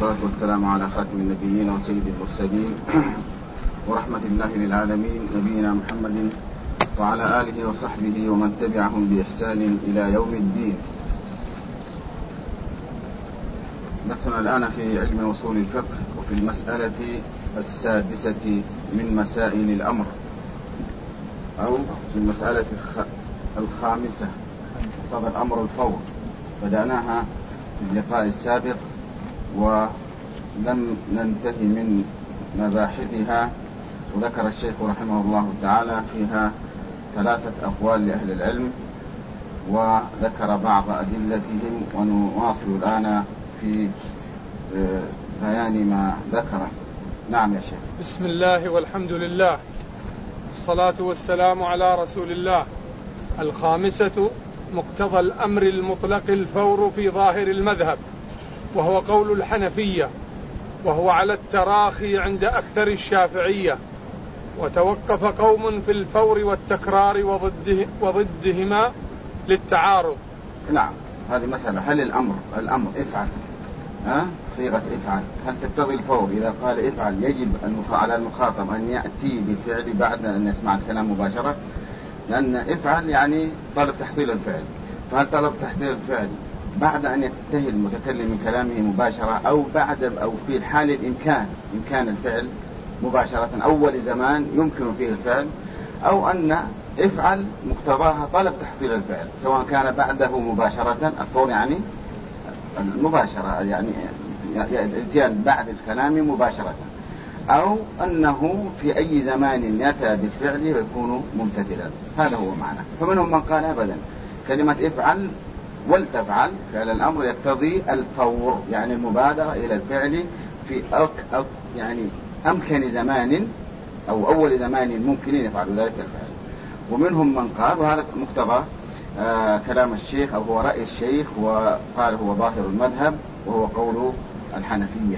والصلاة والسلام على خاتم النبيين وسيد المرسلين ورحمة الله للعالمين نبينا محمد وعلى آله وصحبه ومن تبعهم بإحسان إلى يوم الدين. نحن الآن في علم أصول الفقه وفي المسألة السادسة من مسائل الأمر أو في المسألة الخامسة طبعا الأمر الفور. بدأناها في اللقاء السابق ولم ننتهي من مباحثها، وذكر الشيخ رحمه الله تعالى فيها 3 أقوال لأهل العلم وذكر بعض أدلتهم، ونواصل الآن في بيان ما ذكره. نعم يا شيخ. بسم الله والحمد لله، الصلاة والسلام على رسول الله. الخامسة مقتضى الأمر المطلق الفور في ظاهر المذهب، وهو قول الحنفية، وهو على التراخي عند أكثر الشافعية، وتوقف قوم في الفور والتكرار وضدهما للتعارض. نعم، هذه مسألة. هل الأمر افعل صيغة افعل هل تقتضي الفور؟ إذا قال افعل يجب على المخاطب أن يأتي بالفعل بعد أن يسمع الكلام مباشرة، لأن افعل يعني طلب تحصيل الفعل. فهل طلب تحصيل الفعل بعد أن ينتهي المتكلم من كلامه مباشرة، أو في الحال إمكان الفعل مباشرة، أول زمان يمكن فيه الفعل، أو أن افعل مقتضاها طلب تحصيل الفعل سواء كان بعده مباشرة. الفور يعني المباشرة، يعني الاتيان بعد الكلام مباشرة، أو أنه في أي زمان يأتى بالفعل ويكون ممتثلا. هذا هو معنى. فمنهم من قال أبدا كلمة افعل ولتفعل فعل الأمر يقتضي الفور، يعني المبادرة إلى الفعل في يعني أمكن زمان أو أول زمان ممكن يفعل ذلك الفعل. ومنهم من قال، وهذا مقتضى كلام الشيخ أو هو رأي الشيخ، وقال هو ظاهر المذهب وهو قول الحنفية،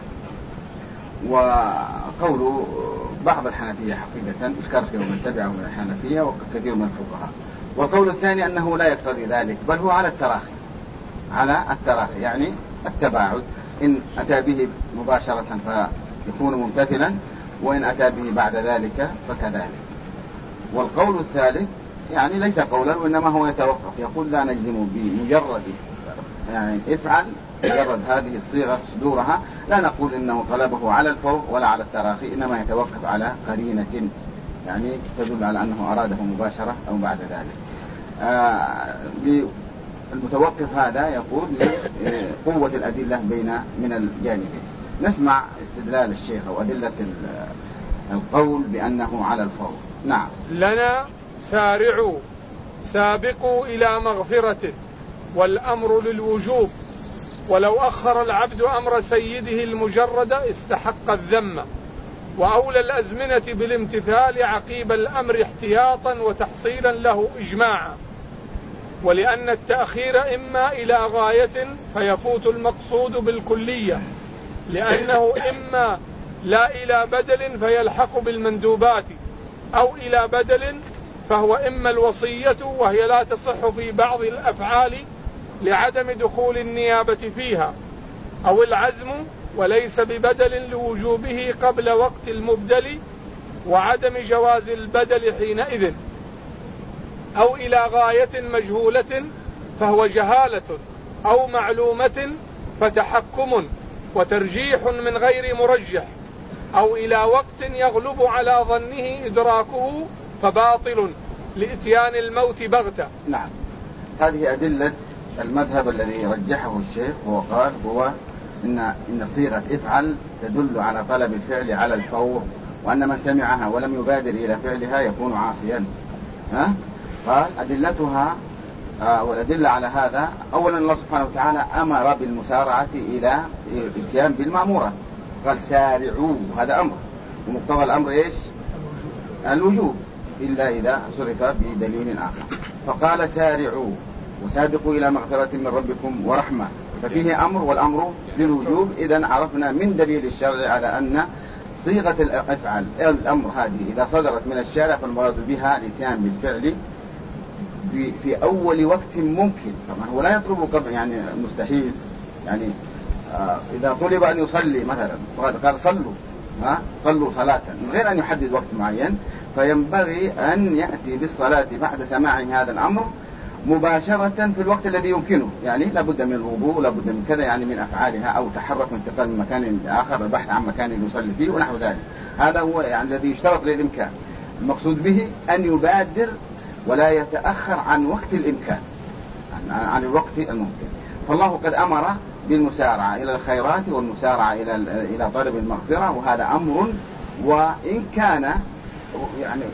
وقول بعض الحنفية حقيقة الكرخي ومن تبعه من الحنفية وكثير من الفقهاء. والقول الثاني أنه لا يقتضي ذلك، بل هو على التراخي يعني التباعد. إن أتى به مباشرة فيكون ممتثلا، وإن أتى به بعد ذلك فكذلك. والقول الثالث يعني ليس قولا، وإنما هو يتوقف، يقول لا نجزم بمجرد يعني افعل مجرد هذه الصيغة صدورها، لا نقول إنه طلبه على الفور ولا على التراخي، إنما يتوقف على قرينة يعني تدل على أنه أراده مباشرة أو بعد ذلك. المتوقف هذا يقول لقوة الأدلة من الجانبين. نسمع استدلال الشيخ وأدلة القول بأنه على الفور. نعم. لنا سارعوا سابقوا إلى مغفرته، والأمر للوجوب، ولو أخر العبد أمر سيده المجرد استحق الذم، وأولى الأزمنة بالامتثال عقيب الأمر احتياطا وتحصيلا له إجماعا. ولأن التأخير إما إلى غاية فيفوت المقصود بالكلية، لأنه إما لا إلى بدل فيلحق بالمندوبات، أو إلى بدل فهو إما الوصية وهي لا تصح في بعض الأفعال لعدم دخول النيابة فيها، أو العزم وليس ببدل لوجوبه قبل وقت المبدل وعدم جواز البدل حينئذ، أو إلى غاية مجهولة فهو جهالة، أو معلومة فتحكم وترجيح من غير مرجح، أو إلى وقت يغلب على ظنه إدراكه فباطل لإتيان الموت بغتة. نعم، هذه أدلة المذهب الذي رجحه الشيخ، وقال هو إن صيغة افعل تدل على طلب الفعل على الفور، وأن من سمعها ولم يبادر إلى فعلها يكون عاصيا. قال أدلتها والأدلة على هذا، أولا الله سبحانه وتعالى أمر بالمسارعة إلى الاتيان بالمأمورة، قال سارعوا، هذا أمر، ومقتضى الأمر إيش؟ الوجوب، إلا إذا صرف بدليل آخر. فقال سارعوا وسابقوا إلى مغفرة من ربكم ورحمة، ففيه أمر، والأمر للوجوب. إذن عرفنا من دليل الشرع على أن صيغة الأفعال الأمر هذه إذا صدرت من الشارع فالمراد بها الاتيان بالفعل في أول وقت ممكن. طبعا هو لا يطلب قبل، يعني مستحيل يعني إذا طلب أن يصلي مثلا قال صلوا صلوا صلاة من غير أن يحدد وقت معين، فينبغي أن يأتي بالصلاة بعد سماع هذا الأمر مباشرة في الوقت الذي يمكنه، يعني لابد من الوضوء، لابد من كذا، يعني من أفعالها أو تحرك انتقال من مكان لآخر، البحث عن مكان يصلي فيه ونحو ذلك. هذا هو يعني الذي يشترط للإمكان. المقصود به أن يبادر ولا يتأخر عن وقت الإمكان، عن الوقت الممكن. فالله قد أمر بالمسارعة إلى الخيرات والمسارعة إلى طلب المغفرة، وهذا أمر. وإن كان يعني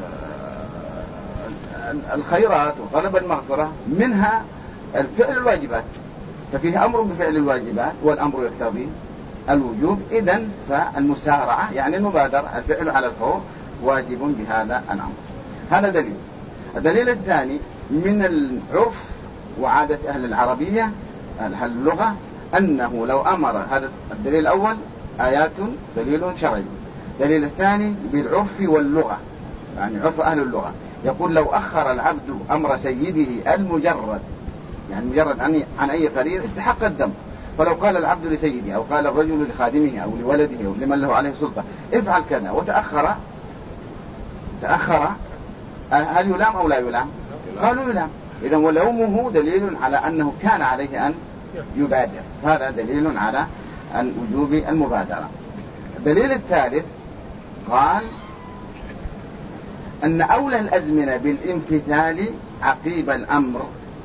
الخيرات وطلب المغفرة منها الفعل الواجبات، ففيه أمر بفعل الواجبات والأمر يقتضي الوجوب. إذن فالمسارعة يعني المبادرة، الفعل على الفور واجب بهذا الأمر. هذا دليل. الدليل الثاني من العرف وعادة أهل العربية أهل اللغة أنه لو أمر، هذا الدليل الأول آيات دليل شرعي. الدليل الثاني بالعرف واللغة، يعني عرف أهل اللغة يقول لو أخر العبد أمر سيده المجرد، يعني مجرد عن أي قرير استحق الذم. فلو قال العبد لسيده أو قال الرجل لخادمه أو لولده أو لمن له عليه سلطة افعل كذا وتأخر، هل يلام أو لا يلام؟ قالوا يلام. إذن ولومه دليل على أنه كان عليه أن يبادر، هذا دليل على وجوب المبادرة. الدليل الثالث قال أن أولى الأزمنة بالامتثال عقيب الأمر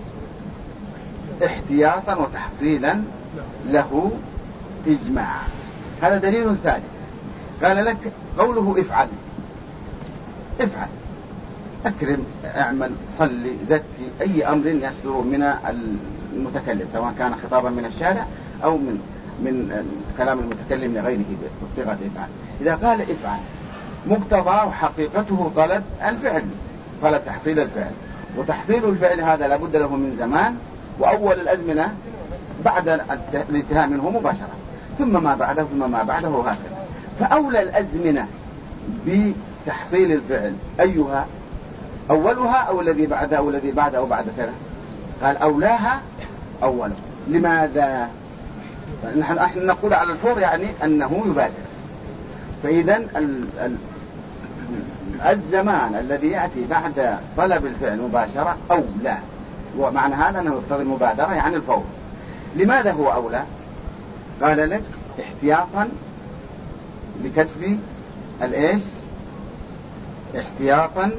احتياطا وتحصيلا له إجماعا. هذا دليل ثالث. قال لك قوله افعل أكرم، اعمل، صلي، زكي، أي أمر يصدر من المتكلم سواء كان خطابا من الشارع أو من كلام المتكلم لغيره بصيغة افعل. إذا قال افعل مقتضى وحقيقته طلب الفعل، طلب تحصيل الفعل، وتحصيل الفعل هذا لابد له من زمان، وأول الأزمنة بعد الانتهاء منه مباشرة، ثم ما بعده ثم ما بعده وهكذا. فأولى الأزمنة بتحصيل الفعل أيها؟ أولها أو الذي بعدها أو الذي بعده أو بعد كذا؟ قال أولاها أوله. لماذا؟ نحن نقول على الفور يعني أنه يبادر. فإذا الزمان الذي يأتي بعد طلب الفعل مباشرة أولى، ومعنى هذا أنه يقتضي المبادرة يعني الفور. لماذا هو أولى؟ قال لك احتياطا لكسب الإيش؟ احتياطا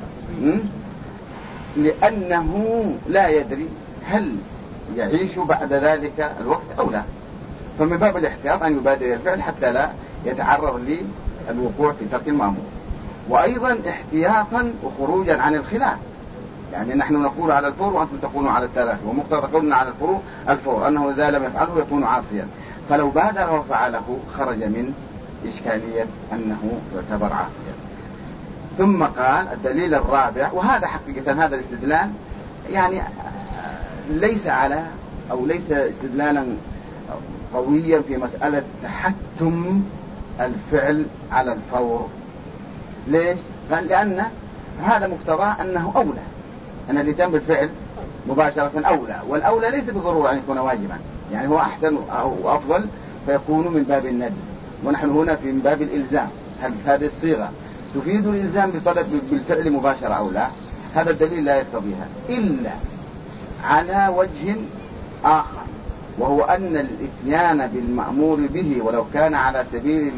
لأنه لا يدري هل يعيش بعد ذلك الوقت أو لا، فمن باب الاحتياط أن يبادر الفعل حتى لا يتعرض للوقوع في ترك المأمور. وأيضا احتياطا وخروجا عن الخلاف، يعني نحن نقول على الفور وأنتم تقولون على الثلاث، ومقتضى قولنا على الفور أنه إذا لم يفعله يكون عاصيا، فلو بادر وفعله خرج من إشكالية أنه يعتبر عاصيا. ثم قال الدليل الرابع، وهذا حقيقة هذا الاستدلال يعني ليس على أو ليس استدلالا قويا في مسألة تحتم الفعل على الفور. ليش؟ قال لأن هذا مقتضى أنه أولى، أن الإتيان بالفعل مباشرة أولى، والأولى ليس بالضرورة أن يكون واجبا، يعني هو أحسن أو أفضل فيكون من باب الندب، ونحن هنا في من باب الإلزام. هل هذه الصيغة تفيد الإلزام بطلب بالفعل مباشرة أو لا؟ هذا الدليل لا يقتضيها إلا على وجه آخر، وهو أن الإتيان بالمأمور به ولو كان على سبيل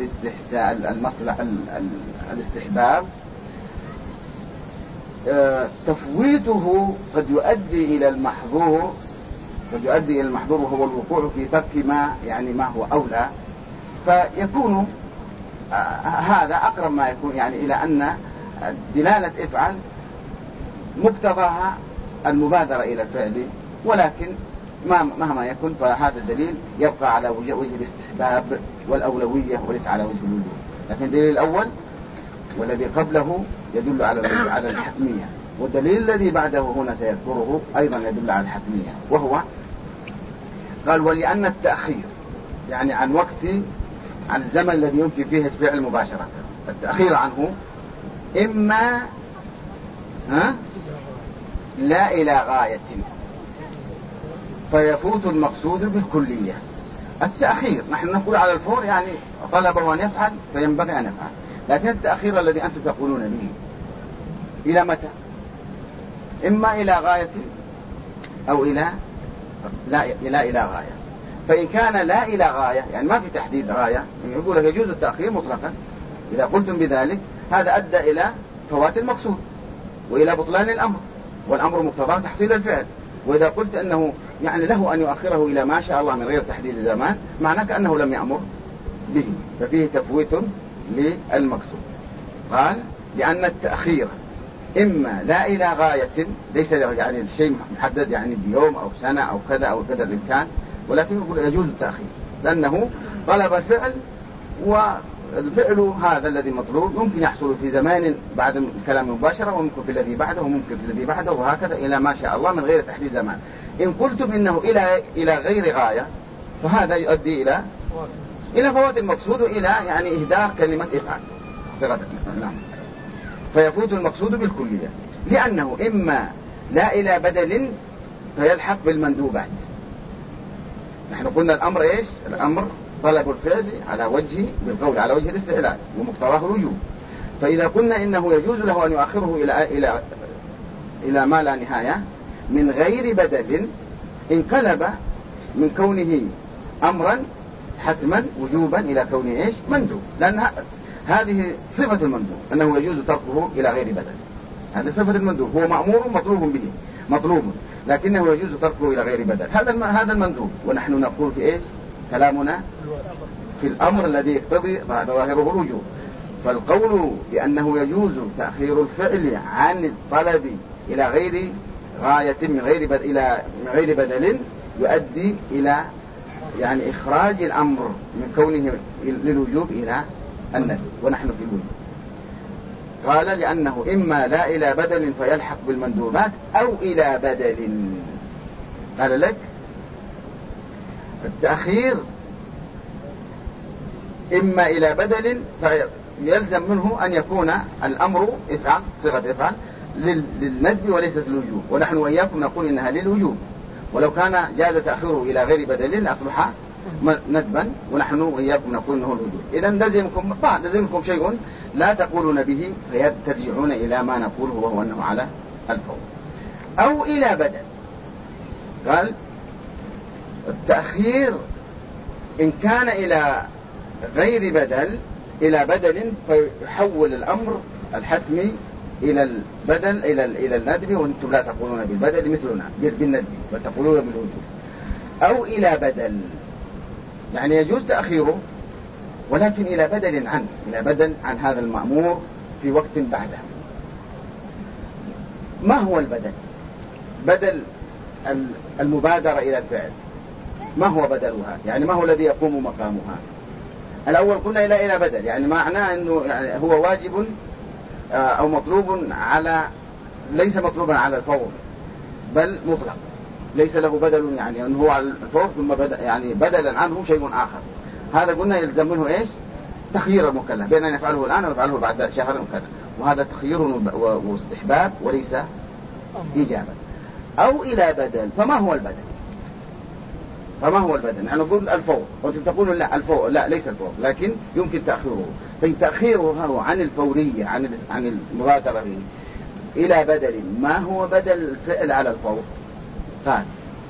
الاستحباب تفويته قد يؤدي إلى المحظور، وهو الوقوع في ترك ما هو أولى، فيكون هذا أقرب ما يكون يعني إلى أن دلالة افعل مقتضاها المبادرة إلى الفعل، ولكن مهما يكن فهذا الدليل يبقى على وجه الاستحباب والأولوية وليس على وجه الوجوب. لكن الدليل الأول والذي قبله يدل على الحتمية، والدليل الذي بعده هنا سيذكره أيضا يدل على الحتمية، وهو قال ولأن التأخير يعني عن الزمن الذي يمكن فيه الفعل مباشرة، التأخير عنه إما لا إلى غاية فيفوت المقصود بالكلية، التأخير نحن نقول على الفور يعني طلبه أن يفعل فينبغي أن يفعل، لكن التأخير الذي أنتم تقولون به إلى متى؟ إما إلى غاية أو إلى غاية. فإن كان لا إلى غاية يعني ما في تحديد غاية، يقول لك يجوز التأخير مطلقا، إذا قلتم بذلك هذا أدى إلى فوات المقصود وإلى بطلان الأمر، والأمر مقتضاه تحصيل الفعل. وإذا قلت أنه يعني له أن يؤخره إلى ما شاء الله من غير تحديد زمان، معناه كأنه لم يأمر به، ففيه تفويت للمقصود. قال لأن التأخير إما لا إلى غاية، ليس يعني الشيء محدد يعني بيوم أو سنة أو كذا أو كذا الإمكان، ولكن يقول يجوز التأخير لأنه طلب الفعل، والفعل هذا الذي مطلوب ممكن يحصل في زمان بعد الكلام مباشرة، وممكن في الذي بعده، وممكن في الذي بعده، وهكذا إلى ما شاء الله من غير تحديد زمان. إن قلتم إنه إلى غير غاية فهذا يؤدي إلى فوات المقصود وإلى يعني إهدار كلمة إفعال. نعم. فيفوت المقصود بالكلية، لأنه إما لا إلى بدل فيلحق بالمندوبات. نحن قلنا الأمر إيش؟ الأمر طلب الفعل على وجه بالقول على وجه الاستعلاء ومقتضاه الوجوب. فإذا قلنا إنه يجوز له أن يؤخره إلى ما لا نهاية من غير بدل، انقلب من كونه أمرا حتما وجوبا إلى كونه إيش؟ مندوب، لأن هذه صفة المندوب أنه يجوز تركه إلى غير بدل. هذا صفة المندوب، هو مأمور مطلوب به، مطلوب، لكنه يجوز تركه إلى غير بدل. هذا المندوب. ونحن نقول في إيش؟ كلامنا في الأمر الذي يقتضي ظاهره الوجوب. فالقول بأنه يجوز تأخير الفعل عن الطلب إلى غير غاية من غير بدل يؤدي إلى يعني إخراج الأمر من كونه للوجوب إلى الندب، ونحن في الوجوب. قال لأنه إما لا إلى بدل فيلحق بالمندوبات أو إلى بدل. قال لك التأخير إما إلى بدل فيلزم منه أن يكون الأمر إفعال صيغة إفعال للندب وليست للوجوب، ونحن وإياكم نقول إنها للوجوب، ولو كان جاز تأخيره إلى غير بدل أصبح ندبا، ونحن وإياكم نقول إنه الوجوب. إذن لازمكم شيء لا تقولون به فيترجعون إلى ما نقوله وهو أنه على الفور. أو إلى بدل. قال التأخير إن كان إلى غير بدل إلى بدل فيحول الأمر الحتمي إلى البدل إلى الندب، وأنتم لا تقولون بالبدل مثلنا بالندب بل تقولون بالوجوب. أو إلى بدل يعني يجوز تأخيره ولكن إلى بدل عن هذا المأمور في وقت بعده. ما هو البدل؟ بدل المبادرة إلى الفعل، ما هو بدلها؟ يعني ما هو الذي يقوم مقامها؟ الأول قلنا إلى بدل، يعني معناه أنه يعني هو واجب أو مطلوب ليس مطلوبا على الفور بل مطلق، ليس له بدل، يعني أنه هو على الفور ثم يعني بدلا عنه شيء آخر. هذا قلنا يلزم منه إيش؟ تخيير المكلف بين أن يفعله الآن ويفعله بعد شهر وكذا، وهذا تخيير واستحباب وليس إجابة. أو إلى بدل. فما هو البدل؟ يعني نقول الفور، وأنتم تقولون لا الفور لا ليس الفور، لكن يمكن تأخيره. تأخيره عن الفورية عن المبادرة إلى بدل. ما هو بدل الفعل على الفور؟ قال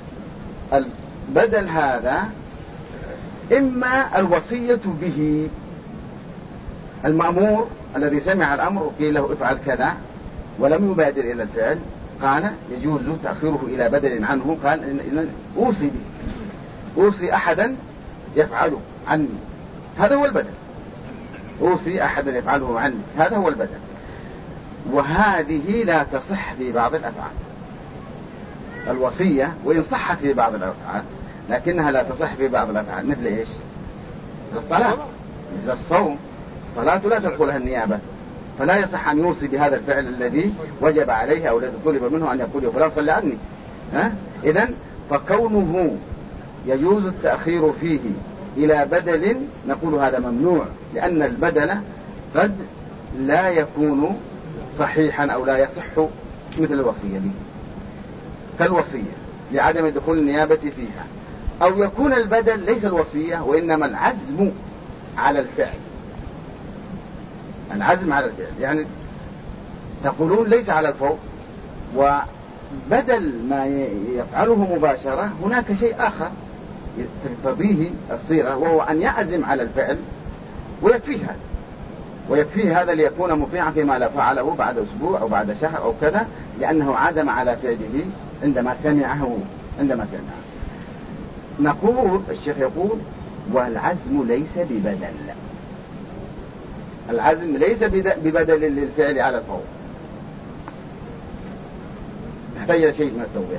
البدل هذا إما الوصية به، المأمور الذي سمع الأمر وقيل له افعل كذا ولم يبادر إلى الفعل، قال يجوز تأخيره إلى بدل عنه. قال إن أوصي به، أوصي أحدا يفعله عني، هذا هو البدل. أوصي أحدا يفعله عني، هذا هو البدل. وهذه لا تصح في بعض الأفعال، الوصية وإن صحت في بعض الأفعال لكنها لا تصح في بعض الأفعال. مثل إيش؟ الصلاة، مثل الصوم. الصلاة لا تدخلها النيابة، فلا يصح أن يوصي بهذا الفعل الذي وجب عليه أو الذي طلب منه أن يقول يا فلان صل عني. إذن فكونه يجوز التأخير فيه إلى بدل نقول هذا ممنوع، لأن البدل قد لا يكون صحيحا أو لا يصح مثل الوصية به، كالوصية لعدم دخول النيابة فيها، أو يكون البدل ليس الوصية وإنما العزم على الفعل. العزم على الفعل يعني تقولون ليس على الفور، وبدل ما يفعله مباشرة هناك شيء آخر تقتضيه الصيغة، وهو أن يعزم على الفعل ويكفيه هذا ليكون مطيعا فيما لا فعله بعد أسبوع أو بعد شهر أو كذا، لأنه عزم على فعله عندما سمعه. نقول الشيخ يقول والعزم ليس ببدل. العزم ليس ببدل للفعل على الفور، تحتاج شيء من التوضيح.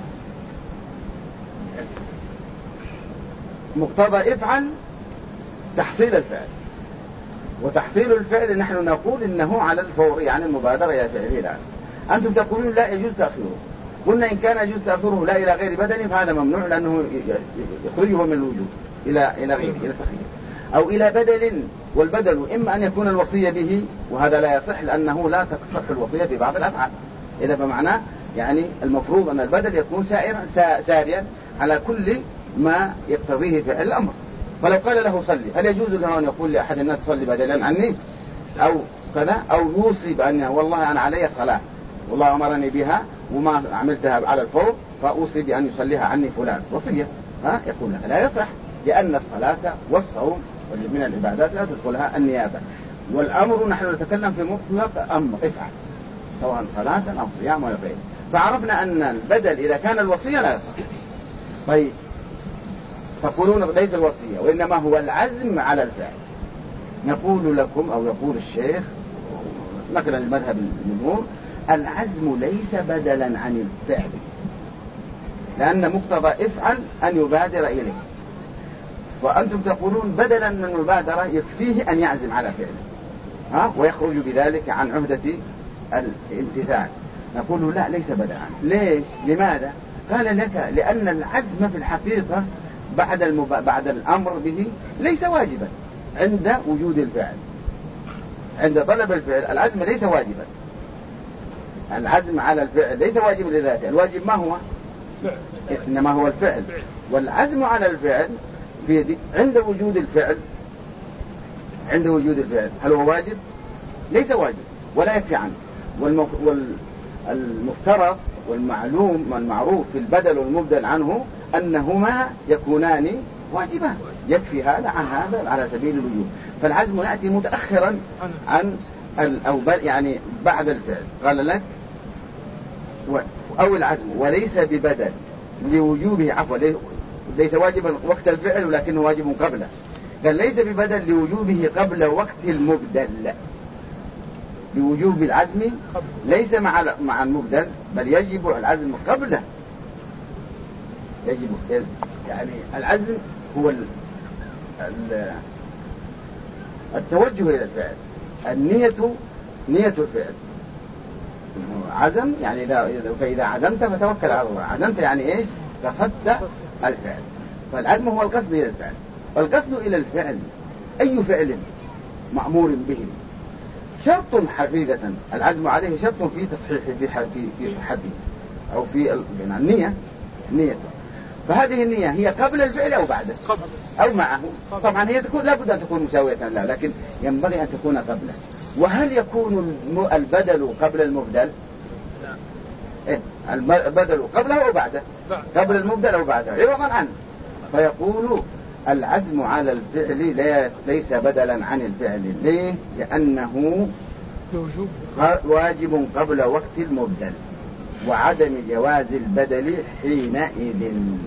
مقتضى افعل تحصيل الفعل، وتحصيل الفعل نحن نقول إنه على الفور، يعني المبادرة إلى فعله الآن. أنتم تقولون لا يجوز تأخيره. قلنا إن كان يجوز تأخيره لا إلى غير بدل فهذا ممنوع، لأنه يخرجه من الوجود إلى غيره، إلى التخيير، أو إلى بدل. والبدل إما أن يكون الوصية به، وهذا لا يصح لأنه لا تصح الوصية في بعض الأفعال. إذا بمعنى يعني المفروض أن البدل يكون ساريا على كل ما يقتضيه فعل الأمر. فلو قال له صلي، هل يجوز له أن يقول لأحد الناس صلي بدلا عني أو كذا، أو يوصي بأن والله أنا علي صلاة والله أمرني بها وما عملتها على الفور فأوصي بأن يصليها عني فلان وصية، يقول لا يصح، لأن الصلاة والصوم من العبادات لا تدخلها النيابة. والأمر نحن نتكلم في مطلق أمر افعل، سواء صلاة أو صيام ولا غيره. فعرفنا أن البدل إذا كان الوصية لا يصح. طيب تقولون ليس الوصية وإنما هو العزم على الفعل. نقول لكم أو يقول الشيخ مثلا المذهب الجمهور العزم ليس بدلا عن الفعل، لأن مقتضى افعل أن يبادر إليه، وأنتم تقولون بدلا من المبادرة يكفيه أن يعزم على فعله ويخرج بذلك عن عهدة الامتثال. نقول لا ليس بدلا. ليش؟ لماذا؟ قال لك لأن العزم في الحقيقة بعد الأمر به ليس واجبا عند وجود الفعل. عند طلب الفعل العزم ليس واجبا. العزم على الفعل ليس واجبا لذاته، الواجب ما هو؟ إنما هو الفعل. والعزم على الفعل عند وجود الفعل هل هو واجب؟ ليس واجب ولا يكفي عنه. والمفترض والمعلوم والمعروف في البدل والمبدل عنه أنهما يكونان واجبان، يكفي هذا عن هذا على سبيل الوجوب. فالعزم يأتي متأخرا عن يعني بعد الفعل. قال لك أو العزم وليس ببدل لوجوبه، عفوا ليس واجبا وقت الفعل ولكنه واجب قبله. قال ليس ببدل لوجوبه قبل وقت المبدل. لوجوب العزم ليس مع المبدل، بل يجب العزم قبله. يجب يعني العزم هو التوجه إلى الفعل، نية الفعل. عزم يعني فإذا عزمت فتوكل على الله. عزمت يعني إيش؟ قصدت الفعل. فالعزم هو القصد إلى الفعل. والقصد إلى الفعل أي فعل مأمور به شرط حقيقة، العزم عليه شرط في تصحيحه في صحته أو في النية. فهذه النية هي قبل الفعل أو بعده أو معه. طبعا هي لا بد أن تكون مساوية له، لكن ينبغي أن تكون قبله. وهل يكون البدل قبل المبدل؟ البدل قبله أو بعده؟ قبل المبدل أو بعده عوضا عنه. فيقول العزم على الفعل ليس بدلا عن الفعل. ليه؟ لأنه واجب قبل وقت المبدل وعدم جواز البدل حينئذ.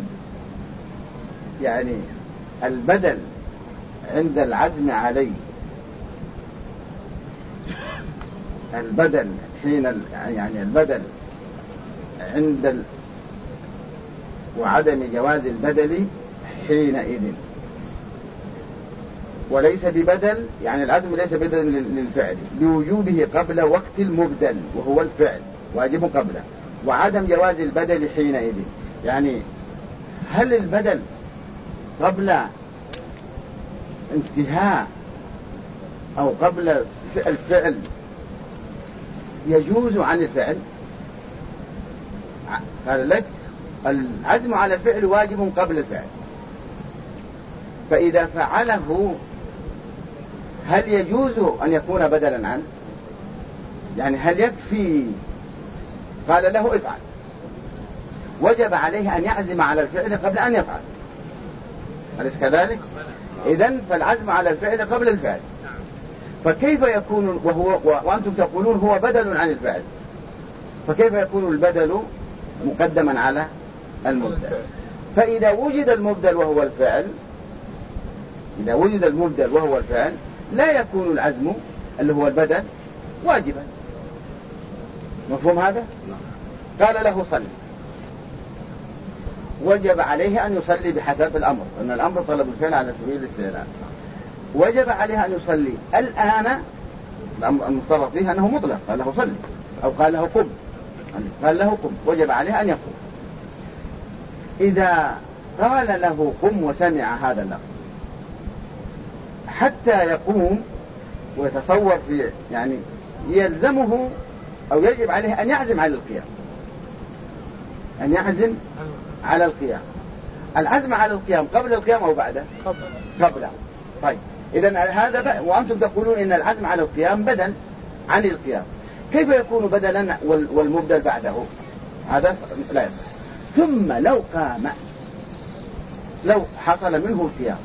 يعني البدل عند العزم عليه، البدل يعني البدل عند وعدم جواز البدل حينئذ. وليس ببدل يعني العزم ليس بدلا للفعل لوجوبه قبل وقت المبدل وهو الفعل واجب قبله، وعدم جواز البدل حينئذ. يعني هل البدل قبل انتهاء أو قبل الفعل يجوز عن الفعل؟ قال لك العزم على الفعل واجب قبل الفعل، فإذا فعله هل يجوز أن يكون بدلا عنه؟ يعني هل يكفي قال له افعل، وجب عليه أن يعزم على الفعل قبل أن يفعل، أليس كذلك؟ إذن فالعزم على الفعل قبل الفعل، فكيف يكون وأنتم تقولون هو بدل عن الفعل، فكيف يكون البدل مقدما على المبدل؟ فإذا وجد المبدل وهو الفعل، إذا وجد المبدل وهو الفعل لا يكون العزم اللي هو البدل واجبا. مفهوم هذا؟ قال له صلي، وجب عليه أن يصلي بحسب الأمر، أن الأمر طلب الفعل على سبيل الاستعلاء، وجب عليه أن يصلي الآن. المفترض فيه أنه مطلق، قال له صلي أو قال له قم، قال له قم، وجب عليه أن يقوم. إذا قال له قم وسمع هذا اللفظ حتى يقوم ويتصور في يعني يلزمه أو يجب عليه أن يعزم على القيام، أن يعزم على القيام. العزم على القيام قبل القيام أو بعده؟ قبله. طيب إذن هذا وأنتم تقولون إن العزم على القيام بدل عن القيام، كيف يكون بدلا والمبدل بعده؟ هذا لا يصح. ثم لو قام، لو حصل منه القيام،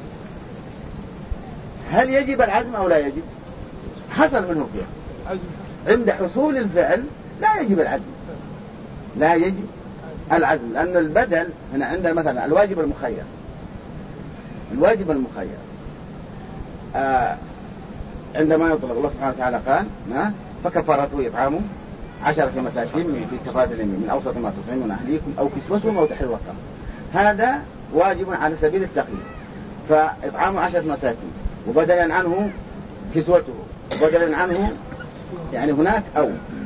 هل يجب العزم أو لا يجب؟ حصل منه القيام، عند حصول الفعل لا يجب العزم، لا يجب العزم، لأن البدل هنا عندنا مثلا الواجب المخير. الواجب المخير عندما يطلق الله سبحانه وتعالى قال فكفارته إطعام 10 مساكين في كفارة اليمين من أوسط ما تطعمون أهليكم أو كسوتهم أو تحرير رقبة. هذا واجب على سبيل التقييد، فإطعام 10 مساكين وبدلا عنه كسوته وبدلا عنه يعني هناك أو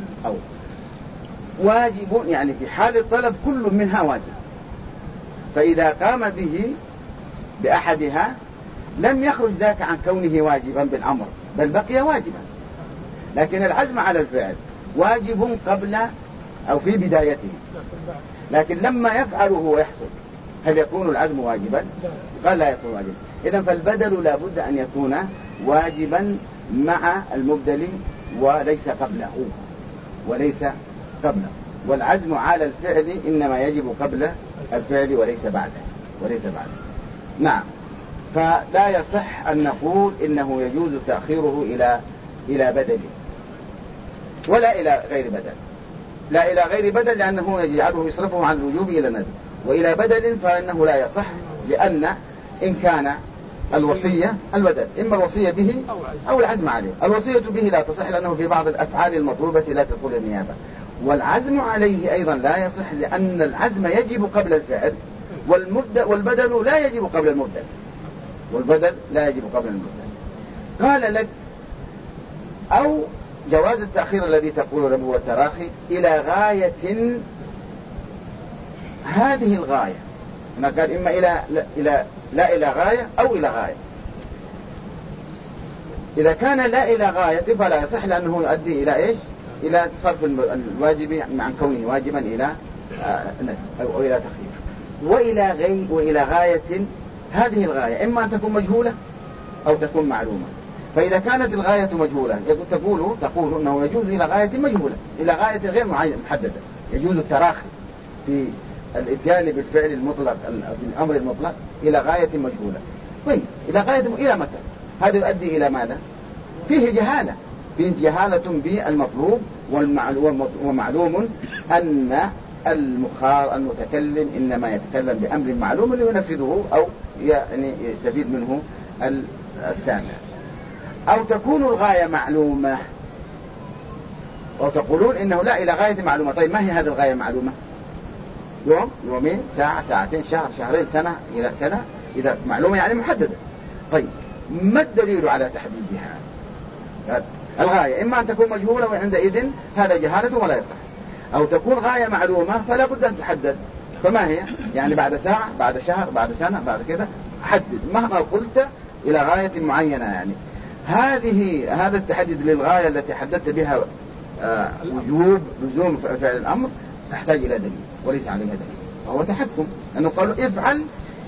واجب، يعني في حال الطلب كل منها واجب. فإذا قام به بأحدها لم يخرج ذاك عن كونه واجبا بالأمر، بل بقي واجبا. لكن العزم على الفعل واجب قبل أو في بدايته، لكن لما يفعله ويحصل هل يكون العزم واجبا؟ قال لا يكون واجبا. إذن فالبدل لا بد أن يكون واجبا مع المبدل وليس قبله، والعزم على الفعل إنما يجب قبل الفعل وليس بعده. نعم. فلا يصح أن نقول إنه يجوز تأخيره إلى بدل ولا إلى غير بدل. لا إلى غير بدل لأنه يجعله يصرفه عن الوجوب إلى الندب، وإلى بدل فإنه لا يصح، لأن إن كان الوصية البدل إما الوصية به أو العزم عليه. الوصية به لا تصح لأنه في بعض الأفعال المطلوبة لا تدخل النيابة، والعزم عليه أيضا لا يصح لأن العزم يجب قبل الفعل، والبدل لا يجب قبل المبدل. قال لك أو جواز التأخير الذي تقول له هو التراخي إلى غاية. هذه الغاية هنا قال إما لا إلى غاية أو إلى غاية. إذا كان لا إلى غاية فلا يصح لأنه يؤدي إلى إيش؟ إلى صرف الواجب عن كونه واجبا إلى أو إلى تخيير. وإلى غاية، هذه الغاية إما أن تكون مجهولة أو تكون معلومة. فإذا كانت الغاية مجهولة تقول أنه يجوز إلى غاية مجهولة، إلى غاية غير محددة. يجوز التراخي في الإتيان بالفعل المطلق بالأمر المطلق إلى غاية مجهولة. طيب إلى غاية إلى متى؟ هذا يؤدي إلى ماذا؟ فيه جهالة بالمطلوب، ومعلوم أن المتكلم إنما يتكلم بأمر معلوم لينفذه أو يعني يستفيد منه السامع. أو تكون الغاية معلومة أو تقولون إنه لا إلى غاية معلومة. طيب ما هي هذه الغاية معلومة؟ يوم، يومين، ساعة، ساعتين، شهر، شهرين، سنة، إلى كذا. إذا معلومة يعني محددة. طيب ما الدليل على تحديدها؟ الغاية إما أن تكون مجهولة وعندئذ هذا جهالة ولا يصح، أو تكون غاية معلومة فلا بد أن تحدد. فما هي؟ يعني بعد ساعة، بعد شهر، بعد سنة، بعد كذا، حدد مهما قلت إلى غاية معينة. يعني هذا التحديد للغاية التي حددت بها وجوب لزوم فعل الأمر تحتاج إلى دليل وليس عليها دليل، وهو تحكم. أنه قالوا افعل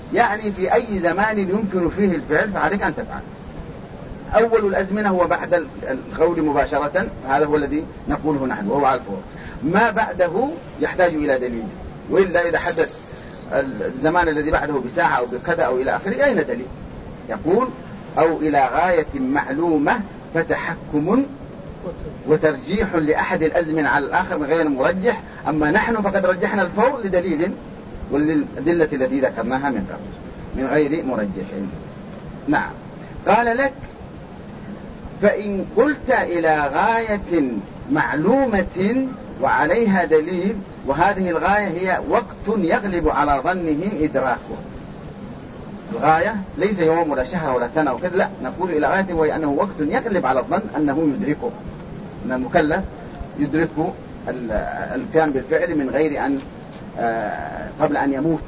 يعني في أي زمان يمكن فيه الفعل فعليك أن تفعل. أول الأزمنة هو بعد القول مباشرة، هذا هو الذي نقوله نحن وهو على الفور. ما بعده يحتاج إلى دليل، وإلا إذا حدث الزمان الذي بعده بساعة أو بكذا أو إلى آخره أين دليل؟ يقول أو إلى غاية معلومة فتحكم وترجيح لأحد الأزمنة على الآخر من غير مرجح. أما نحن فقد رجحنا الفور لدليل والأدلة التي ذكرناها من قبل من غير مرجح. نعم. قال لك فإن قلت إلى غاية معلومة وعليها دليل، وهذه الغاية هي وقت يغلب على ظنه إدراكه. الغاية ليس يوم ولا شهر ولا سنة وكذا، لا، نقول إلى غاية وهي أنه وقت يغلب على الظن أنه يدركه، أن المكلف يدرك القيام بالفعل من غير أن قبل أن يموت.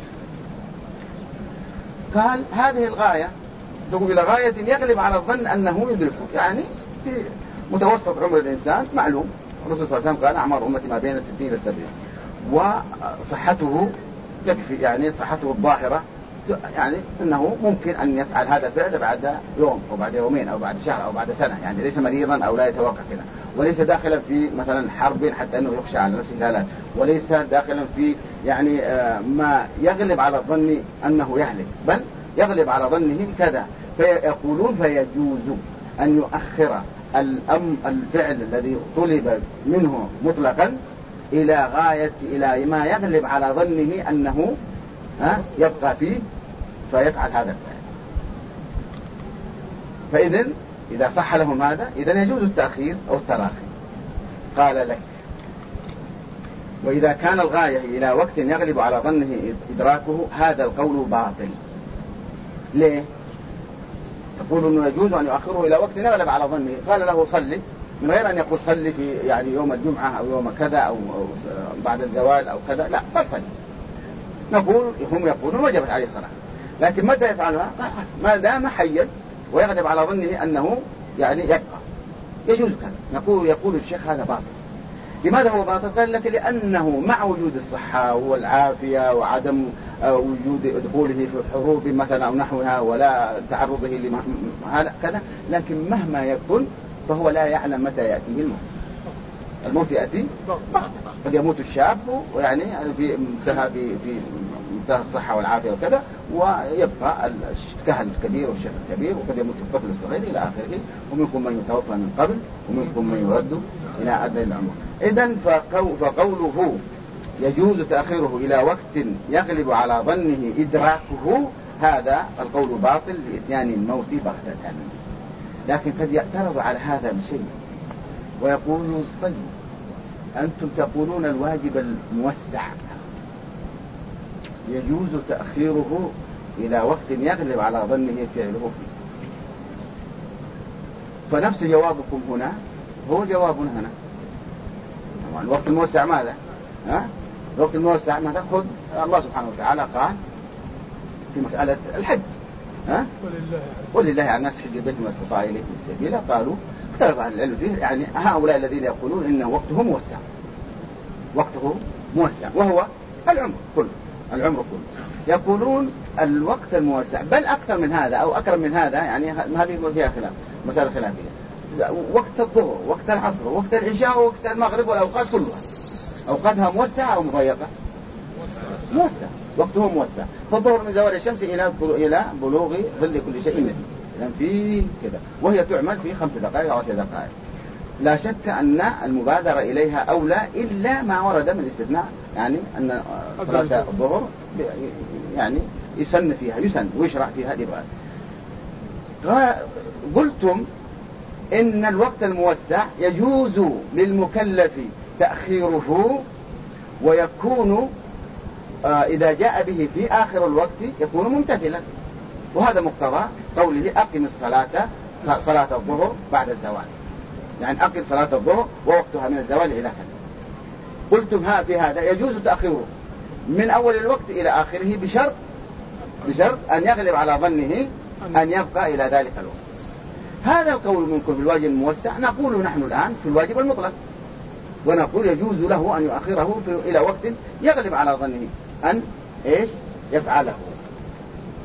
قال هذه الغاية تقول إلى غاية يغلب على الظن أنه يدركه، يعني في متوسط عمر الإنسان معلوم. الرسول صلى الله عليه وسلم قال أعمار أمتي ما بين 60 إلى 70، وصحته تكفي، يعني صحته الظاهرة، يعني أنه ممكن أن يفعل هذا الفعل بعد يوم أو بعد يومين أو بعد شهر أو بعد سنة، يعني ليس مريضا أو لا يتوقع كذا، وليس داخلا في مثلا حرب حتى أنه يخشى على نفسه، لا، وليس داخلا في يعني ما يغلب على الظن أنه يهلك، بل يغلب على ظنه كذا. فيقولون فيجوز أن يؤخر الفعل الذي طلب منه مطلقا إلى غاية إلى ما يغلب على ظنه أنه يبقى فيه فيفعل هذا الفعل. فإذن إذا صح لهم هذا إذن يجوز التأخير أو التراخي. قال لك وإذا كان الغاية إلى وقت يغلب على ظنه إدراكه هذا القول باطل. ليه؟ تقول أنه يجوز أن يؤخره إلى وقت يغلب على ظنه، قال له صلي من غير أن يقول صلي في يعني يوم الجمعة أو يوم كذا أو بعد الزوال أو كذا، لا، فصلي. نقول هم يقولون وجبت عليه الصلاة، لكن متى يفعلها؟ ما دام حيا ويغلب على ظنه أنه يعني يبقى يجوز كذا. يقول الشيخ هذا باطل. لماذا هو باطل؟ قال لك لأنه مع وجود الصحة والعافية وعدم وجود دخوله في حروب مثلا أو نحوها ولا تعرضه لهذا كذا، لكن مهما يكن فهو لا يعلم متى يأتيه الموت. الموت يأتي قد يموت الشاب ويعني في منتهى الصحة والعافية وكذا، ويبقى الكهل الكبير والشيخ الكبير، وقد يموت الطفل الصغير إلى آخره، ومنكم من يتوفى من قبل ومنكم من يرد إلى أرذل العمر. إذن فقوله يجوز تأخيره إلى وقت يغلب على ظنه إدراكه هذا القول باطل لإتيان الموت بغتة. لكن قد يعترض على هذا بشيء ويقول طيب أنتم تقولون الواجب الموسع يجوز تأخيره إلى وقت يغلب على ظنه فعله فيه، فنفس جوابكم هنا هو جوابنا هنا. الوقت الموسع ماذا؟ الوقت الموسع ماذا؟ خذ الله سبحانه وتعالى قال في مسألة الحج ولله على الناس حج البيت ما استطاع إليه سبيلا. قالوا اختلف أهل العلم فيه، يعني هؤلاء الذين يقولون إن وقته موسع، وقته موسع وهو العمر كله، العمر كله. يقولون الوقت الموسع بل أكثر من هذا أو أكرم من هذا، يعني هذه فيها خلاف، مسألة خلافية. وقت الظهر، وقت العصر، وقت العشاء، وقت المغرب، والأوقات كلها أوقاتها موسعة أو مضيقة؟ موسع، وقته موسع. فالظهر من زوال الشمس إلى بلوغ ظل كل شيء نتيجة، يعني في كذا، وهي تعمل في 5 دقائق أو 10 دقائق. لا شك أن المبادرة إليها أولى، إلا ما ورد من استثناء، يعني أن صلاة الظهر يعني يسن ويشرع فيها الإبعاد. قلتم إن الوقت الموسع يجوز للمكلف تأخيره، ويكون إذا جاء به في آخر الوقت يكون ممتثلا، وهذا مقتضى قوله أقم صلاة الظهر بعد الزوال، يعني أقم صلاة الظهر ووقتها من الزوال إلى كذا. قلتم في هذا يجوز تأخيره من أول الوقت إلى آخره بشرط أن يغلب على ظنه أن يبقى إلى ذلك الوقت. هذا القول منكم في الواجب الموسع نقول نحن الآن في الواجب المطلق، ونقول يجوز له أن يؤخره إلى وقت يغلب على ظنه أن يفعله.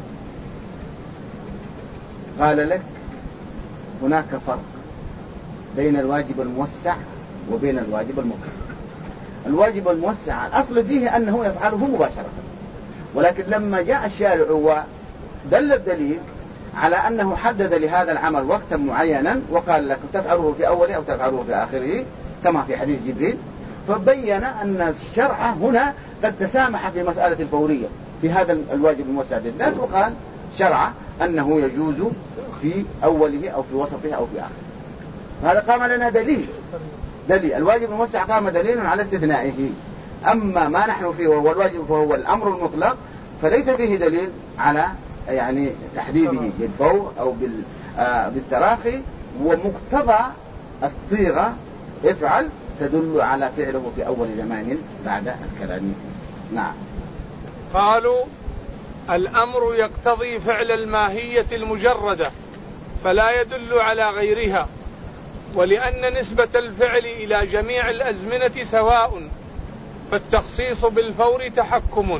قال لك هناك فرق بين الواجب الموسع وبين الواجب المطلق. الواجب الموسع الأصل فيه أنه يفعله مباشرة، ولكن لما جاء الشارع ودل الدليل على أنه حدد لهذا العمل وقتا معينا وقال لك تفعله في أوله أو تفعله في آخره كما في حديث جبريل، فبين أن الشرع هنا قد تسامح في مسألة الفورية في هذا الواجب الموسع بالذات، وقال شرع أنه يجوز في أوله أو في وسطه أو في آخره. هذا قام لنا دليل الواجب الموسع قام دليل على استثنائه. أما ما نحن فيه وهو الواجب فهو الأمر المطلق فليس فيه دليل على يعني تحديده بالفور أو بالتراخي، ومقتضى الصيغة افعل تدل على فعله في أول زمان بعد الكلام. نعم. قالوا الأمر يقتضي فعل الماهية المجردة فلا يدل على غيرها، ولأن نسبة الفعل إلى جميع الأزمنة سواء، فالتخصيص بالفور تحكم،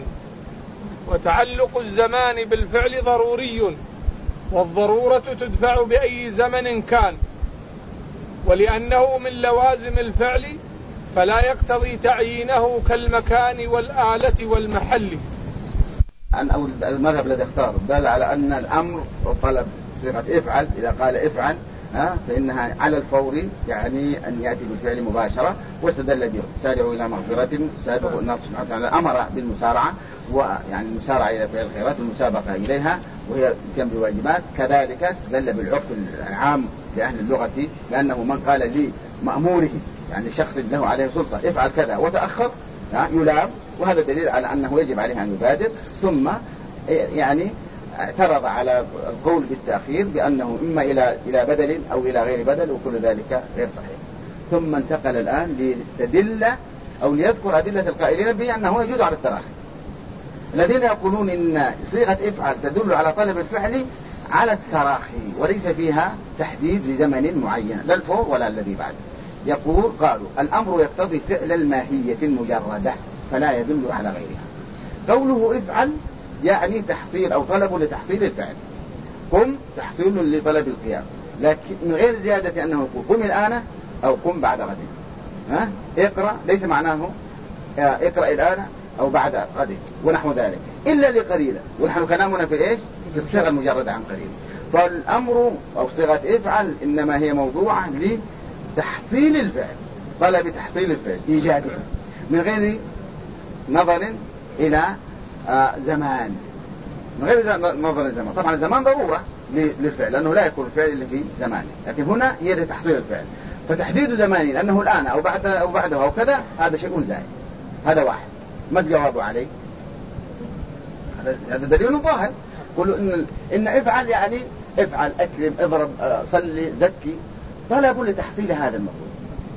وتعلق الزمان بالفعل ضروري، والضرورة تدفع بأي زمن كان، ولأنه من لوازم الفعل فلا يقتضي تعيينه كالمكان والآلة والمحل. أو المذهب الذي اختاره دل على أن الأمر طلب صيغة افعل، إذا قال افعل فإنها على الفور، يعني أن يأتي بالفعل مباشرة، واستدل به سارعوا إلى مغفرة سابقوا الناس سبحانه وتعالى أمر بالمسارعة، ويعني المسارعة إلى فعل الخيرات المسابقة إليها وهي تم بواجبات. كذلك استدل بالعرف العام لأهل اللغة لأنه من قال لي مأموره يعني شخص له عليه سلطة افعل كذا وتأخر يلام، وهذا دليل على أنه يجب عليه أن يبادر، ثم يعني اعترض على القول بالتأخير بأنه إما إلى بدل أو إلى غير بدل، وكل ذلك غير صحيح. ثم انتقل الآن ليستدل أو ليذكر أدلة القائلين بأنه يجوز على التراخي، الذين يقولون إن صيغة افعل تدل على طلب الفعل على التراخي وليس فيها تحديد لزمن معين لا الفور ولا الذي بعد. يقول قالوا الأمر يقتضي فعل الماهية المجردة فلا يدل على غيرها. قوله افعل يعني تحصيل أو طلب لتحصيل الفعل، قم تحصيل لطلب القيام، لكن من غير زيادة أنه يقول قم الآن أو قم بعد غد. اقرأ ليس معناه اقرأ الآن أو بعد غد ونحو ذلك إلا لقليلة، ونحن كلامنا في إيش؟ في الصيغة المجردة عن قليل. فالأمر أو صيغة افعل إنما هي موضوعة لتحصيل الفعل، طلب تحصيل الفعل إيجاده من غير نظر إلى زمان، من غير نظر الزمان. طبعا الزمان ضرورة للفعل لأنه لا يكون الفعل اللي في زمانه، لكن هنا هي لتحصيل الفعل، فتحديد زماني لأنه الآن أو بعده أو كذا هذا شيء زائد. هذا واحد. ما الجواب عليه؟ هذا دليل ظاهر. قولوا إن افعل يعني افعل أكرم اضرب صلي زكي، طلب لتحصيل هذا المطلوب،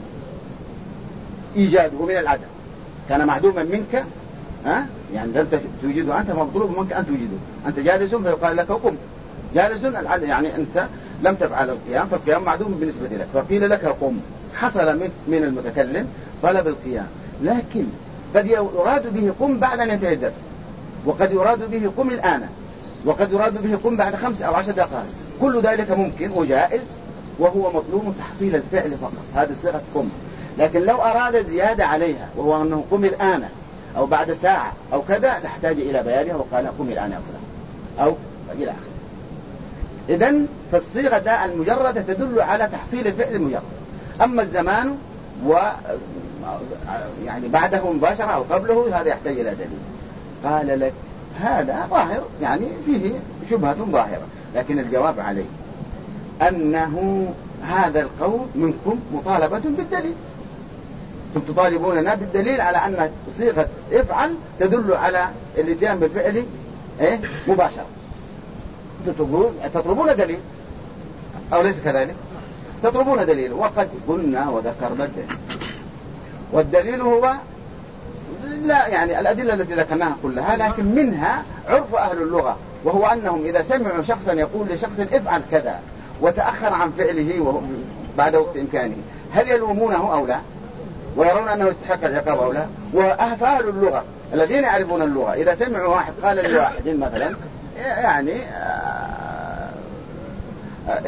إيجاده من العدم كان معدوما منك يعني لم توجده أنت، مطلوب منك أن توجده. أنت جالس فيقال لك قم، جالس يعني أنت لم تفعل القيام، فالقيام معدوم بالنسبة لك، فقيل لك قم، حصل من المتكلم طلب القيام. لكن قد يراد به قم بعد أن ينتهي الدرس، وقد يراد به قم الآن، وقد يراد به قم بعد 5 أو 10 دقائق، كل ذلك ممكن وجائز، وهو مطلوب تحصيل الفعل فقط. هذه صيغة قم. لكن لو أراد زيادة عليها وهو أنه قم الآن أو بعد ساعة أو كذا تحتاج إلى بيانها وقال قم الآن أو فلان أو إلى آخره. إذن فالصيغة المجردة تدل على تحصيل الفعل المجرد. أما الزمان يعني بعده مباشرة أو قبله هذا يحتاج إلى دليل. قال لك هذا ظاهر يعني فيه شبهة ظاهرة، لكن الجواب عليه أنه هذا القول منكم مطالبة بالدليل، ثم تطالبوننا بالدليل على أن صيغة افعل تدل على الاتيان بالفعل مباشرة. تطلبون دليل أو ليس كذلك؟ تطلبون دليل، وقد قلنا وذكرنا الدليل، والدليل هو لا يعني الأدلة التي ذكرناها كلها، لكن منها عرف أهل اللغة، وهو أنهم إذا سمعوا شخصا يقول لشخص افعل كذا وتأخر عن فعله بعد وقت إمكانه هل يلومونه أو لا، ويرون أنه يستحق العقاب أو لا. وأهل اللغة الذين يعرفون اللغة إذا سمعوا واحد قال لواحد مثلا يعني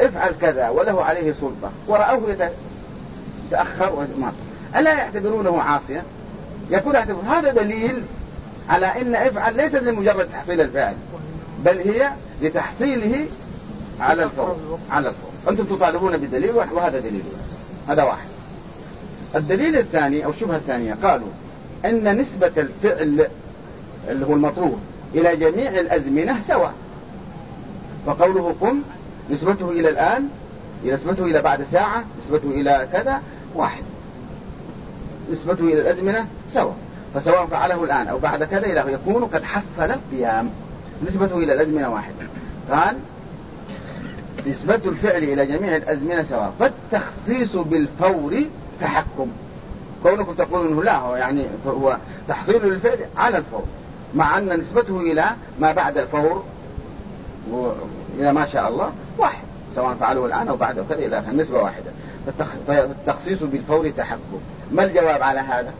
افعل كذا وله عليه سلطة ورأوه يتأخر وما ألا يعتبرونه عاصيا؟ يكون يعتبر هذا دليل على أن افعل ليس لمجرد تحصيل الفعل، بل هي لتحصيله على الفور. أنتم تطالبون بدليل وهذا دليل، هذا واحد. الدليل الثاني أو الشبهة الثانية قالوا أن نسبة الفعل اللي هو المطلوب إلى جميع الأزمنة سواء، فقوله قم نسبته إلى الآن، نسبته إلى بعد ساعة، نسبته إلى كذا واحد، نسبته إلى الأزمنة سواء، فسواء فعله الآن أو بعد كذا إلى يكون قد حصل القيام، نسبته إلى الأزمنة واحد. قال نسبة الفعل إلى جميع الأزمنة سواء، فالتخصيص بالفور تحكم. كونكم تقولون إنه لا، هو يعني هو تحصيل الفعل على الفور، مع أن نسبته إلى ما بعد الفور إلى ما شاء الله واحد، سواء فعله الآن أو بعد كذا إلى نسبة واحدة، فالتخصيص بالفور تحكم. ما الجواب على هذا؟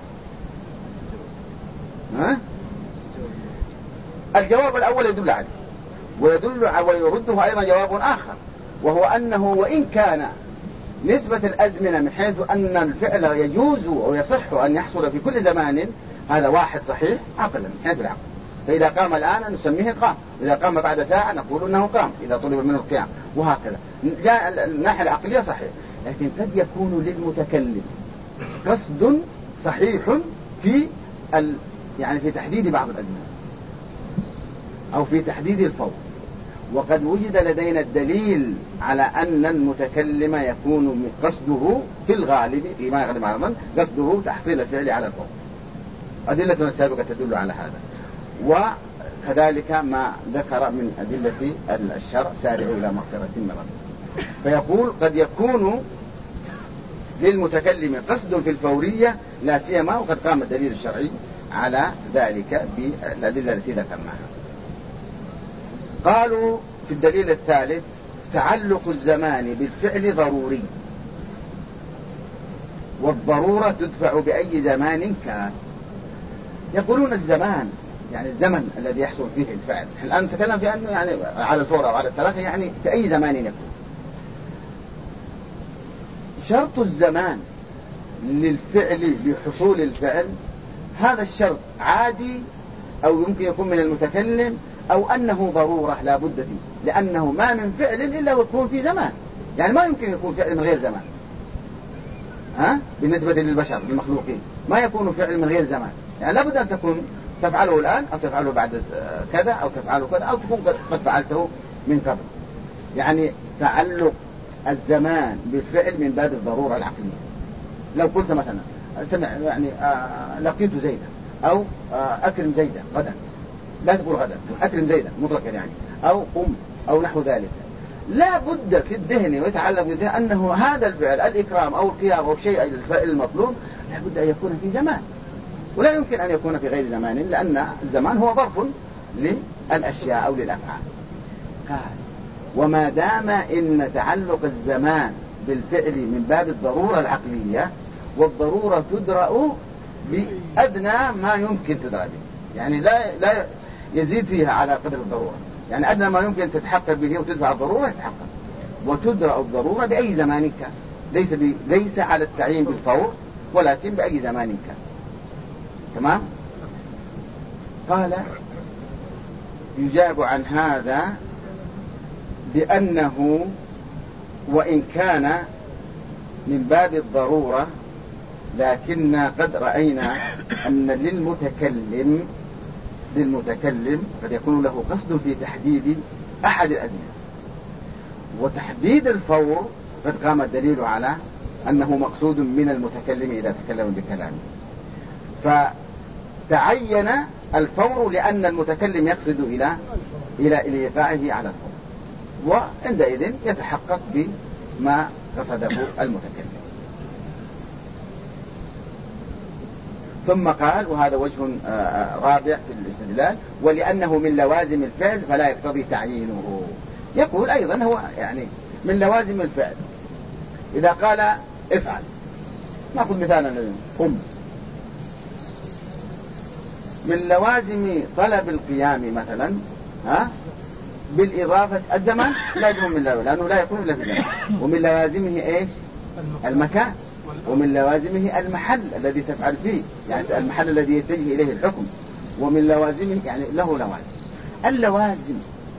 الجواب الأول يدل عليه، ويرده أيضا جواب آخر، وهو أنه وإن كان نسبة الأزمنة من حيث أن الفعل يجوز أو يصح أن يحصل في كل زمان، هذا واحد صحيح عقلا من حيث العقل. فإذا قام الآن نسميه قام، إذا قام بعد ساعة نقول أنه قام إذا طلب منه القيام، وهكذا. الناحية العقلية صحيح، لكن قد يكون للمتكلم قصد صحيح في يعني في تحديد بعض الأزمنة أو في تحديد الفور، وقد وجد لدينا الدليل على أن المتكلم يكون قصده في الغالب فيما يغلب على الظن قصده تحصيل الفعل على الفور. أدلة السابقة تدل على هذا، وكذلك ما ذكر من أدلة الشرع سارعوا إلى مغفرة من ربكم. فيقول قد يكون للمتكلم قصد في الفورية لا سيما وقد قام الدليل الشرعي على ذلك بالأدلة التي ذكرناها. قالوا في الدليل الثالث تعلق الزمان بالفعل ضروري، والضرورة تدفع بأي زمان كان. يقولون الزمان يعني الزمن الذي يحصل فيه الفعل، الآن نتكلم في أنه يعني على الفور أو على الثلاثة، يعني في أي زمان يكون. شرط الزمان للفعل لحصول الفعل هذا الشرط عادي أو يمكن يكون من المتكلم أو أنه ضرورة لا بد فيه، لأنه ما من فعل إلا ويكون في زمان، يعني ما يمكن يكون فعل من غير زمان. بالنسبة للبشر المخلوقين ما يكون فعل من غير زمان، يعني لا بد أن تكون تفعله الآن أو تفعله بعد كذا أو تفعله كذا أو تكون قد فعلته من قبل. يعني تعلق الزمان بالفعل من باب الضرورة العقلية. لو قلت مثلا يعني لقيت زيدا أو أكرم زيدا غدا، لا تقول غدا، أكرم زيدا مطلقا يعني، أو قم أو نحو ذلك. لا بد في الذهن ويتعلق بالذهن أنه هذا الفعل الإكرام أو القيام أو شيء الفعل المطلوب لا بد أن يكون في زمان، ولا يمكن أن يكون في غير زمان، لأن الزمان هو ظرف للأشياء أو للأفعال. وما دام إن تعلق الزمان بالفعل من باب الضرورة العقلية، والضرورة تدرأ بأدنى ما يمكن تدرأ به، يعني لا يزيد فيها على قدر الضرورة، يعني أدنى ما يمكن تتحقق به وتدفع الضرورة يتحقق، وتدرأ الضرورة بأي زمان كان، ليس على التعيين بالفور ولكن بأي زمان كان. تمام؟ قال يجاب عن هذا بأنه وإن كان من باب الضرورة لكننا قد رأينا أن للمتكلم قد يكون له قصد في تحديد أحد الأزمنة، وتحديد الفور قد قام الدليل على أنه مقصود من المتكلم إذا تكلم بكلامه، فتعين الفور لأن المتكلم يقصد إلى إيقاعه على الفور، وعندئذ يتحقق بما قصده المتكلم. ثم قال وهذا وجه رابع في الاستدلال، ولأنه من لوازم الفعل فلا يقتضي تعيينه. يقول أيضا هو يعني من لوازم الفعل، إذا قال افعل، نأخذ مثالا قم، من لوازم طلب القيام مثلا بالإضافة الزمان لازم من لوازمه، لأنه لا يكون إلا في الزمان. ومن لوازمه إيش؟ المكان. ومن لوازمه المحل الذي تفعل فيه، يعني المحل الذي يتجه إليه الحكم. ومن لوازمه يعني له لوازم. اللوازم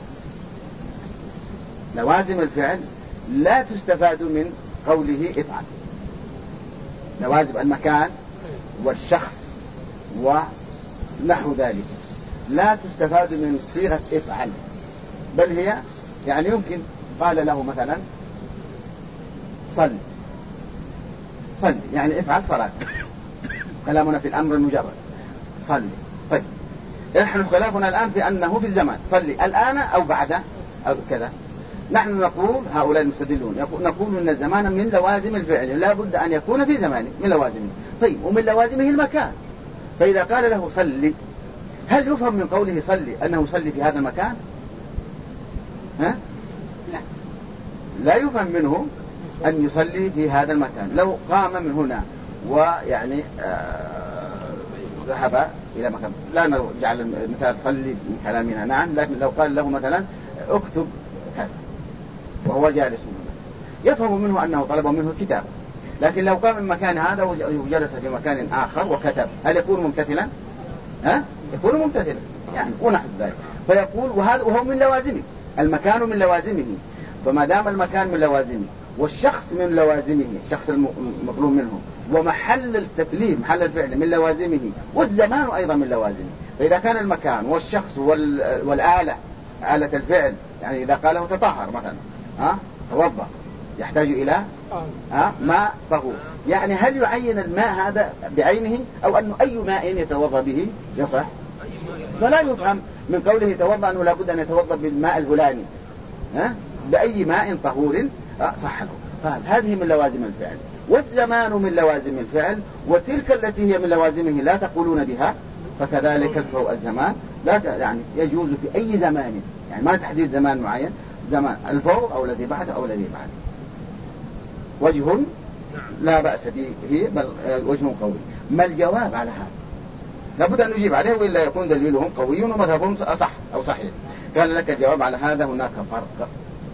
لوازم الفعل لا تستفاد من قوله افعل. لوازم المكان والشخص ونحو ذلك لا تستفاد من صيغة افعل، بل هي يعني يمكن قال له مثلا صل، صل يعني افعل صلاة. كلامنا في الأمر المجرد صل. طيب نحن خلافنا الآن في أنه في الزمان، صلي الآن أو بعد أو كذا. نحن نقول هؤلاء المستدلون نقول أن الزمان من لوازم الفعل، لا بد أن يكون في زمانه من لوازمه. طيب ومن لوازمه المكان، فإذا قال له صلي هل يفهم من قوله صلي أنه صلي في هذا المكان؟ ها؟ لا يفهم منه أن يصلي في هذا المكان. لو قام من هنا ويعني ذهب إلى مكان، لا نجعل المثال صلي من كلامنا نعم، لكن لو قال له مثلا اكتب كذا وهو جالس يفهم منه أنه طلب منه الكتاب. لكن لو قام من مكان هذا وجلس في مكان آخر وكتب هل يكون ممتثلا؟ ها؟ يكون ممتثلا يعني ونحو ذلك. فيقول وهذا وهو من لوازمه، المكان من لوازمه. فما دام المكان من لوازمه والشخص من لوازمه، الشخص المطلوب منه، ومحل التكليف محل الفعل من لوازمه، والزمان أيضا من لوازمه. فإذا كان المكان والشخص والآلة، آلة الفعل، يعني إذا قاله تطهر مثلا توضأ يحتاج إلى ماء طهور، يعني هل يعين الماء هذا بعينه أو أنه أي ماء يتوضأ به يصح؟ فلا يفهم من قوله توضأ أنه لابد أن يتوضأ بالماء الفلاني، بأي ماء طهور صح له. هذه من لوازم الفعل. والزمان من لوازم الفعل، وتلك التي هي من لوازمه لا تقولون بها، فكذلك الزمان لا يعني يجوز في أي زمان، يعني ما تحديد زمان معين، زمان الفور أو الذي بعده أو الذي بعده. وجه لا بأس به بل وجه قوي. ما الجواب على هذا؟ لابد أن نجيب عليه وإلا يكون دليلهم قوي ومذهبهم أصح أو صحيح. قال لك الجواب على هذا هناك فرق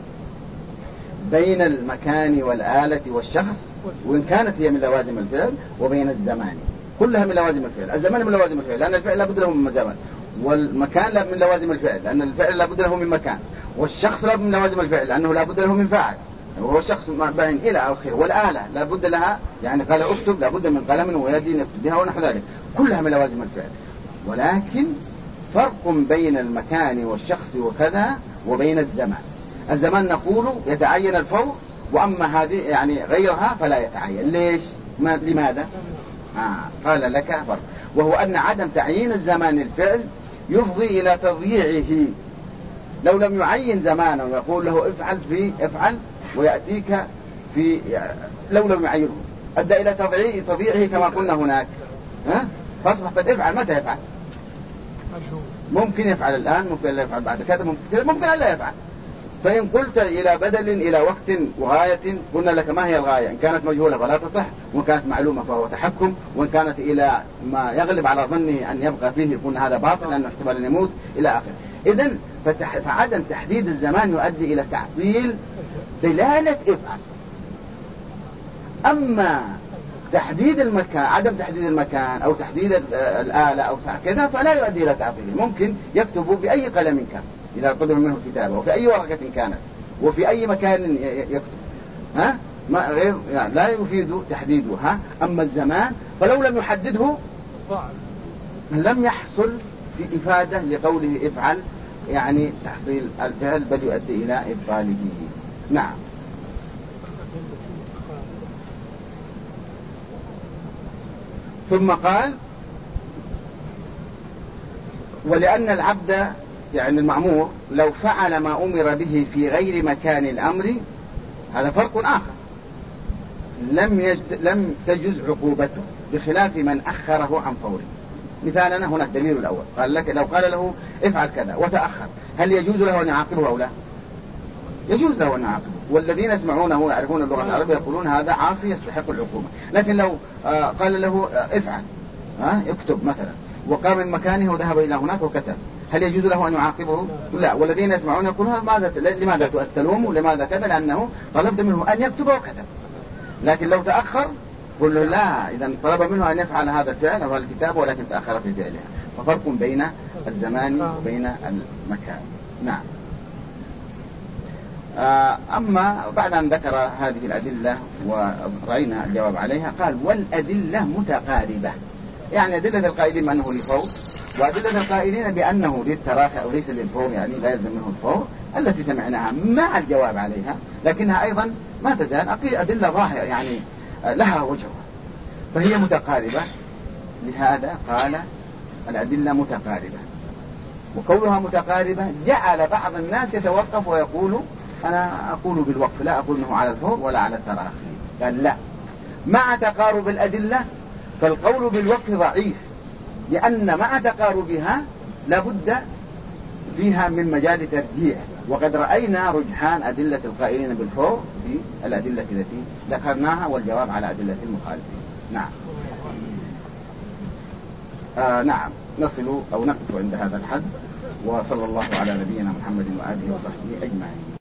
بين المكان والآلة والشخص، وإن كانت هي من لوازم الفعل، وبين الزمان. كلها من لوازم الفعل. الزمان من لوازم الفعل لأن الفعل لابد له من زمان، والمكان من لوازم الفعل لأن الفعل لابد له من مكان، والشخص لابد من لوازم الفعل لأنه لابد له من فاعل وهو شخص بعين إلى آخره. والآلة لابد لها، يعني قال اكتب لابد من قلم ويد نكتب بها ونحو ذلك، كلها من لوازم الفعل. ولكن فرق بين المكان والشخص وكذا وبين الزمان. الزمان نقول يتعين الفور، وأما هذه يعني غيرها فلا يتعين. ليش؟ لماذا؟ قال لك فرق، وهو أن عدم تعيين الزمان الفعل يفضي إلى تضييعه. لو لم يعين زمانه ويقول له افعل ويأتيك في، لو لم يعينه أدى إلى تضييعه كما قلنا هناك. فاصبح قد افعل. متى يفعل؟ ممكن يفعل الآن، ممكن لا يفعل بعد كذا، ممكن لا يفعل. فإن قلت إلى بدل إلى وقت وغاية قلنا لك ما هي الغاية. إن كانت مجهولة فلا تصح، وإن كانت معلومة فهو تحكم، وإن كانت إلى ما يغلب على ظنه أن يبقى فيه يكون هذا باطل لأنه احتمال أن يموت إلى آخره. إذن فعدم تحديد الزمان يؤدي إلى تعطيل دلالة افعل. أما تحديد المكان، عدم تحديد المكان أو تحديد الآلة أو كذا فلا يؤدي إلى تعطيل. ممكن يكتبوا بأي قلم كان إذا قدر منه كتابة، وفي أي ورقة كانت، وفي أي مكان يكتب، ما غير يعني لا يفيد تحديده. أما الزمان فلو لم يحدده لم يحصل في إفادة لقوله افعل، يعني تحصيل الفعل، بل يؤدي إلى إبطاله. نعم. ثم قال ولأن العبد يعني المأمور لو فعل ما أمر به في غير مكان الأمر، هذا فرق آخر، لم تجز عقوبته بخلاف من أخره عن فوره. مثالنا هنا الدليل الأول، قال لك لو قال له افعل كذا وتأخر هل يجوز له أن يعاقبه أو لا؟ يجوز له أن يعاقبه، والذين يسمعونه ويعرفون اللغة العربية يقولون هذا عاصي يستحق العقوبة. لكن لو قال له افعل اكتب مثلا، وقام من مكانه وذهب إلى هناك وكتب، هل يجوز له أن يعاقبه؟ لا. والذين يسمعون يقولون لماذا تؤتلوم لماذا كذا؟ لأنه طلبت منه أن يكتب وكتب. لكن لو تأخر قل له لا، إذا طلب منه أن يفعل هذا الفعل أو الكتاب ولكن تأخر في فعلها. ففرق بين الزمان وبين المكان. نعم. أما بعد أن ذكر هذه الأدلة ورأينا الجواب عليها قال والأدلة متقاربة، يعني أدلة القائلين بأنه للفور وأدلة القائلين بأنه للتراخي أو ليس للفور، يعني لا يلزم منه الفور التي سمعناها مع الجواب عليها، لكنها أيضا ما تزال أدلة ظاهرة يعني لها وجهها، فهي متقاربة. لهذا قال الأدلة متقاربة. وقولها متقاربة جعل بعض الناس يتوقف ويقول أنا أقول بالوقف، لا أقول أنه على الفور ولا على التراخي. قال لا، مع تقارب الأدلة فالقول بالوقف ضعيف، لأن مع تقاربها لابد فيها من مجال ترجيح، وقد رأينا رجحان أدلة القائلين بالفور في الأدلة التي ذكرناها والجواب على أدلة المخالفين. نعم. نعم، نصل أو نقف عند هذا الحد، وصلى الله على نبينا محمد وآله وصحبه أجمعين.